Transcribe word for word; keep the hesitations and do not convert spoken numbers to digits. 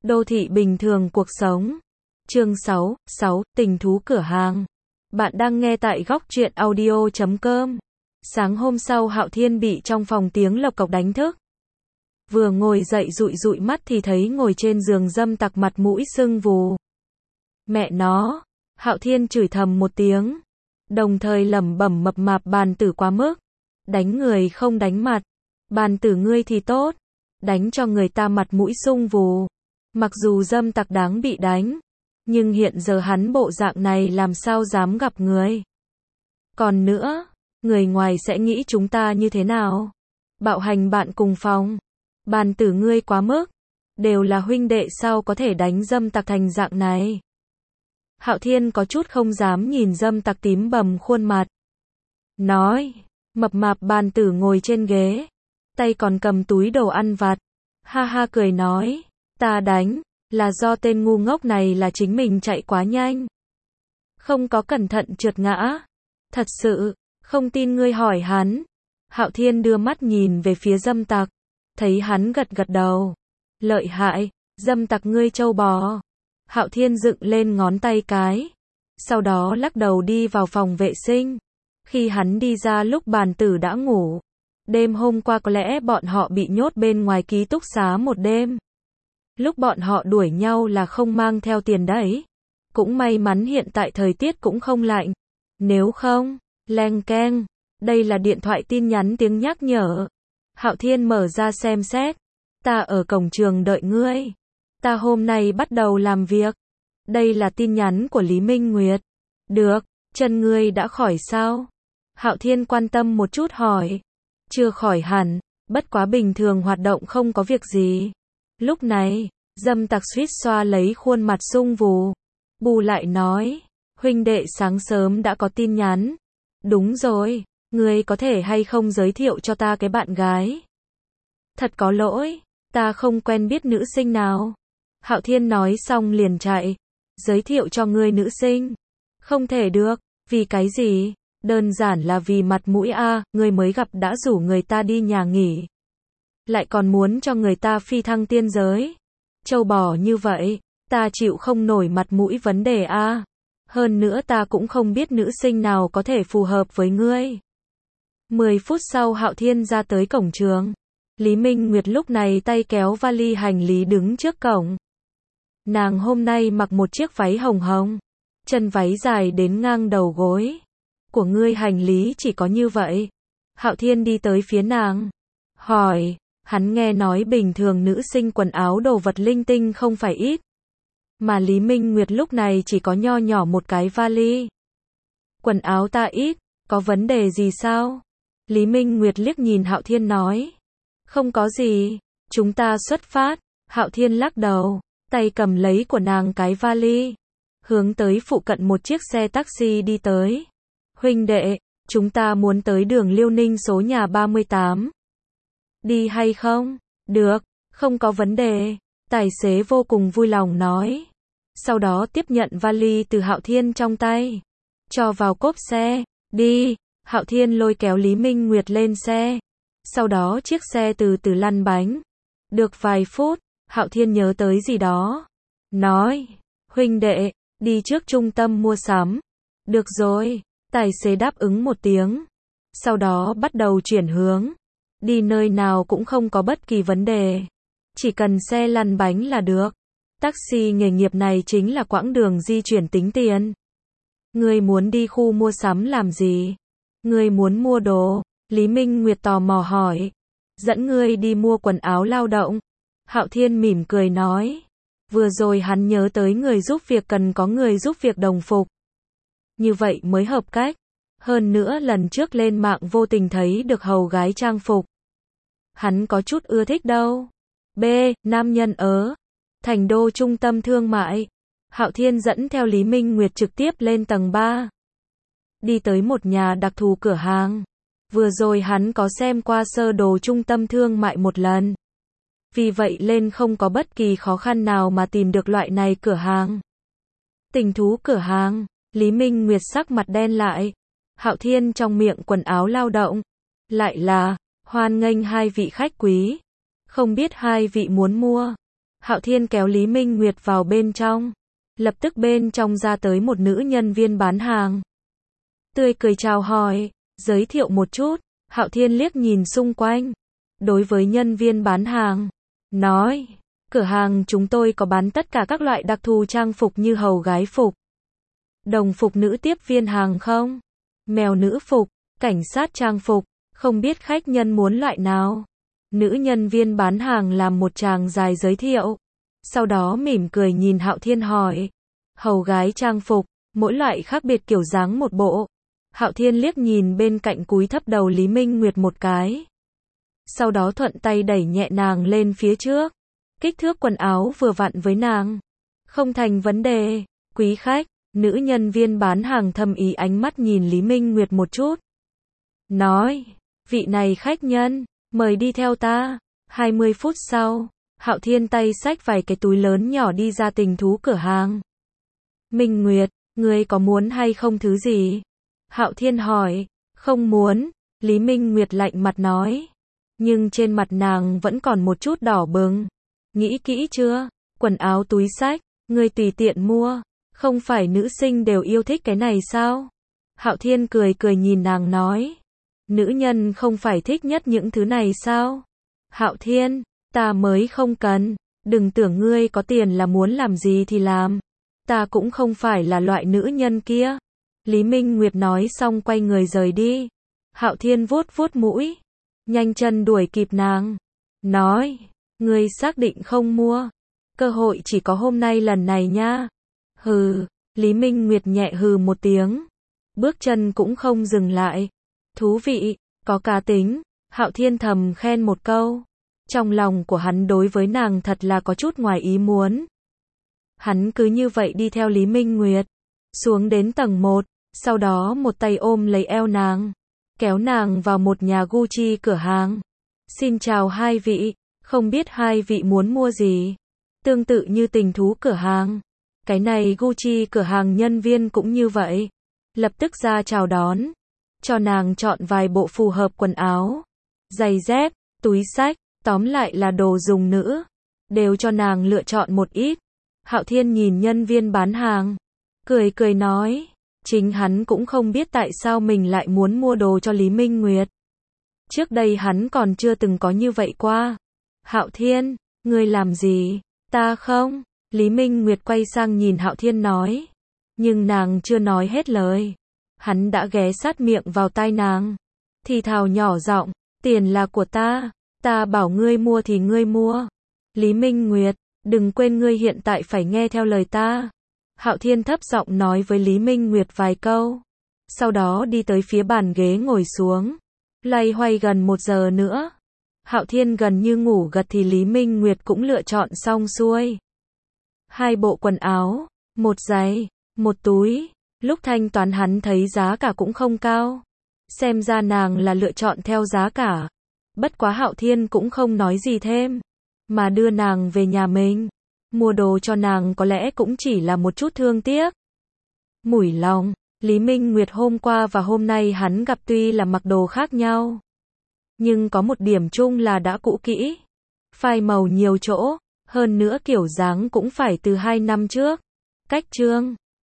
Đô thị bình thường cuộc sống. Chương sáu, sáu, tình thú cửa hàng. Bạn đang nghe tại góc truyện audio chấm com. Sáng hôm sau Hạo Thiên bị trong phòng tiếng lộc cộc đánh thức. Vừa ngồi dậy dụi dụi mắt thì thấy ngồi trên giường dâm tặc mặt mũi sưng vù. Mẹ nó, Hạo Thiên chửi thầm một tiếng. Đồng thời lẩm bẩm mập mạp bàn tử quá mức. Đánh người không đánh mặt. Bàn tử ngươi thì tốt. Đánh cho người ta mặt mũi sung vù. Mặc dù dâm tặc đáng bị đánh, nhưng hiện giờ hắn bộ dạng này làm sao dám gặp người. Còn nữa, người ngoài sẽ nghĩ chúng ta như thế nào? Bạo hành bạn cùng phòng. Bàn tử ngươi quá mức. Đều là huynh đệ sao có thể đánh dâm tặc thành dạng này. Hạo Thiên có chút không dám nhìn dâm tặc tím bầm khuôn mặt. Nói, mập mạp bàn tử ngồi trên ghế, tay còn cầm túi đồ ăn vặt. Ha ha cười nói, ta đánh, là do tên ngu ngốc này là chính mình chạy quá nhanh. Không có cẩn thận trượt ngã. Thật sự, không tin ngươi hỏi hắn. Hạo Thiên đưa mắt nhìn về phía dâm tặc, thấy hắn gật gật đầu. Lợi hại, dâm tặc ngươi trâu bò. Hạo Thiên dựng lên ngón tay cái, sau đó lắc đầu đi vào phòng vệ sinh. Khi hắn đi ra lúc bàn tử đã ngủ. Đêm hôm qua có lẽ bọn họ bị nhốt bên ngoài ký túc xá một đêm. Lúc bọn họ đuổi nhau là không mang theo tiền đấy. Cũng may mắn hiện tại thời tiết cũng không lạnh. Nếu không, leng keng, đây là điện thoại tin nhắn tiếng nhắc nhở. Hạo Thiên mở ra xem xét. Ta ở cổng trường đợi ngươi. Ta hôm nay bắt đầu làm việc. Đây là tin nhắn của Lý Minh Nguyệt. Được, chân ngươi đã khỏi sao? Hạo Thiên quan tâm một chút hỏi. Chưa khỏi hẳn, bất quá bình thường hoạt động không có việc gì. Lúc này, dâm tặc suýt xoa lấy khuôn mặt sung vù. Bù lại nói, huynh đệ sáng sớm đã có tin nhắn. Đúng rồi, ngươi có thể hay không giới thiệu cho ta cái bạn gái? Thật có lỗi, ta không quen biết nữ sinh nào. Hạo Thiên nói xong liền chạy. Giới thiệu cho ngươi nữ sinh? Không thể được, vì cái gì? Đơn giản là vì mặt mũi a, ngươi mới gặp đã rủ người ta đi nhà nghỉ. Lại còn muốn cho người ta phi thăng tiên giới. Châu bò như vậy, ta chịu không nổi mặt mũi vấn đề a. Hơn nữa ta cũng không biết nữ sinh nào có thể phù hợp với ngươi. Mười phút sau Hạo Thiên ra tới cổng trường. Lý Minh Nguyệt lúc này tay kéo vali hành lý đứng trước cổng. Nàng hôm nay mặc một chiếc váy hồng hồng, chân váy dài đến ngang đầu gối. Của ngươi hành lý chỉ có như vậy. Hạo Thiên đi tới phía nàng, hỏi, hắn nghe nói bình thường nữ sinh quần áo đồ vật linh tinh không phải ít. Mà Lý Minh Nguyệt lúc này chỉ có nho nhỏ một cái vali. Quần áo ta ít, có vấn đề gì sao? Lý Minh Nguyệt liếc nhìn Hạo Thiên nói, không có gì, chúng ta xuất phát. Hạo Thiên lắc đầu, tay cầm lấy của nàng cái vali, hướng tới phụ cận một chiếc xe taxi đi tới. Huynh đệ, chúng ta muốn tới đường Liêu Ninh số nhà ba mươi tám. Đi hay không? Được, không có vấn đề. Tài xế vô cùng vui lòng nói. Sau đó tiếp nhận vali từ Hạo Thiên trong tay, cho vào cốp xe. Đi. Hạo Thiên lôi kéo Lý Minh Nguyệt lên xe. Sau đó chiếc xe từ từ lăn bánh. Được vài phút, Hạo Thiên nhớ tới gì đó. Nói, huynh đệ, đi trước trung tâm mua sắm. Được rồi. Tài xế đáp ứng một tiếng. Sau đó bắt đầu chuyển hướng. Đi nơi nào cũng không có bất kỳ vấn đề. Chỉ cần xe lăn bánh là được. Taxi nghề nghiệp này chính là quãng đường di chuyển tính tiền. Ngươi muốn đi khu mua sắm làm gì? Ngươi muốn mua đồ? Lý Minh Nguyệt tò mò hỏi. Dẫn ngươi đi mua quần áo lao động. Hạo Thiên mỉm cười nói. Vừa rồi hắn nhớ tới người giúp việc cần có người giúp việc đồng phục. Như vậy mới hợp cách. Hơn nữa lần trước lên mạng vô tình thấy được hầu gái trang phục. Hắn có chút ưa thích đâu. B. Nam nhân ở thành đô trung tâm thương mại. Hạo Thiên dẫn theo Lý Minh Nguyệt trực tiếp lên tầng ba. Đi tới một nhà đặc thù cửa hàng. Vừa rồi hắn có xem qua sơ đồ trung tâm thương mại một lần. Vì vậy lên không có bất kỳ khó khăn nào mà tìm được loại này cửa hàng. Tình thú cửa hàng. Lý Minh Nguyệt sắc mặt đen lại. Hạo Thiên trong miệng quần áo lao động. Lại là, hoan nghênh hai vị khách quý. Không biết hai vị muốn mua Hạo Thiên kéo Lý Minh Nguyệt vào bên trong. Lập tức bên trong ra tới một nữ nhân viên bán hàng. Tươi cười chào hỏi, giới thiệu một chút. Hạo Thiên liếc nhìn xung quanh. Đối với nhân viên bán hàng, nói, cửa hàng chúng tôi có bán tất cả các loại đặc thù trang phục như hầu gái phục, đồng phục nữ tiếp viên hàng không, mèo nữ phục, cảnh sát trang phục, không biết khách nhân muốn loại nào. Nữ nhân viên bán hàng làm một tràng dài giới thiệu. Sau đó mỉm cười nhìn Hạo Thiên hỏi, hầu gái trang phục, mỗi loại khác biệt kiểu dáng một bộ. Hạo Thiên liếc nhìn bên cạnh cúi thấp đầu Lý Minh Nguyệt một cái. Sau đó thuận tay đẩy nhẹ nàng lên phía trước. Kích thước quần áo vừa vặn với nàng. Không thành vấn đề, quý khách. Nữ nhân viên bán hàng thầm ý ánh mắt nhìn Lý Minh Nguyệt một chút. Nói, vị này khách nhân, mời đi theo ta. hai mươi phút sau, Hạo Thiên tay xách vài cái túi lớn nhỏ đi ra tình thú cửa hàng. Minh Nguyệt, ngươi có muốn hay không thứ gì? Hạo Thiên hỏi, không muốn. Lý Minh Nguyệt lạnh mặt nói. Nhưng trên mặt nàng vẫn còn một chút đỏ bừng. Nghĩ kỹ chưa? Quần áo túi xách, ngươi tùy tiện mua. Không phải nữ sinh đều yêu thích cái này sao? Hạo Thiên cười cười nhìn nàng nói. Nữ nhân không phải thích nhất những thứ này sao? Hạo Thiên, ta mới không cần. Đừng tưởng ngươi có tiền là muốn làm gì thì làm. Ta cũng không phải là loại nữ nhân kia. Lý Minh Nguyệt nói xong quay người rời đi. Hạo Thiên vuốt vuốt mũi. Nhanh chân đuổi kịp nàng. Nói, ngươi xác định không mua. Cơ hội chỉ có hôm nay lần này nha. Hừ, Lý Minh Nguyệt nhẹ hừ một tiếng. Bước chân cũng không dừng lại. Thú vị, có cá tính. Hạo Thiên thầm khen một câu. Trong lòng của hắn đối với nàng thật là có chút ngoài ý muốn. Hắn cứ như vậy đi theo Lý Minh Nguyệt. Xuống đến tầng một. Sau đó một tay ôm lấy eo nàng. Kéo nàng vào một nhà Gucci cửa hàng. Xin chào hai vị. Không biết hai vị muốn mua gì. Tương tự như tình thú cửa hàng. Cái này Gucci cửa hàng nhân viên cũng như vậy. Lập tức ra chào đón. Cho nàng chọn vài bộ phù hợp quần áo. Giày dép, túi xách, tóm lại là đồ dùng nữ. Đều cho nàng lựa chọn một ít. Hạo Thiên nhìn nhân viên bán hàng. Cười cười nói. Chính hắn cũng không biết tại sao mình lại muốn mua đồ cho Lý Minh Nguyệt. Trước đây hắn còn chưa từng có như vậy qua. Hạo Thiên, ngươi làm gì? Ta không? Lý Minh Nguyệt quay sang nhìn Hạo Thiên nói. Nhưng nàng chưa nói hết lời. Hắn đã ghé sát miệng vào tai nàng. Thì thào nhỏ giọng, tiền là của ta. Ta bảo ngươi mua thì ngươi mua. Lý Minh Nguyệt, đừng quên ngươi hiện tại phải nghe theo lời ta. Hạo Thiên thấp giọng nói với Lý Minh Nguyệt vài câu. Sau đó đi tới phía bàn ghế ngồi xuống. Loay hoay gần một giờ nữa. Hạo Thiên gần như ngủ gật thì Lý Minh Nguyệt cũng lựa chọn xong xuôi. Hai bộ quần áo, một giày, một túi. Lúc thanh toán hắn thấy giá cả cũng không cao. Xem ra nàng là lựa chọn theo giá cả. Bất quá Hạo Thiên cũng không nói gì thêm. Mà đưa nàng về nhà mình. Mua đồ cho nàng có lẽ cũng chỉ là một chút thương tiếc. Mủi lòng, Lý Minh Nguyệt hôm qua và hôm nay hắn gặp tuy là mặc đồ khác nhau. Nhưng có một điểm chung là đã cũ kỹ. Phai màu nhiều chỗ, hơn nữa kiểu dáng cũng phải từ hai năm trước. Cách chương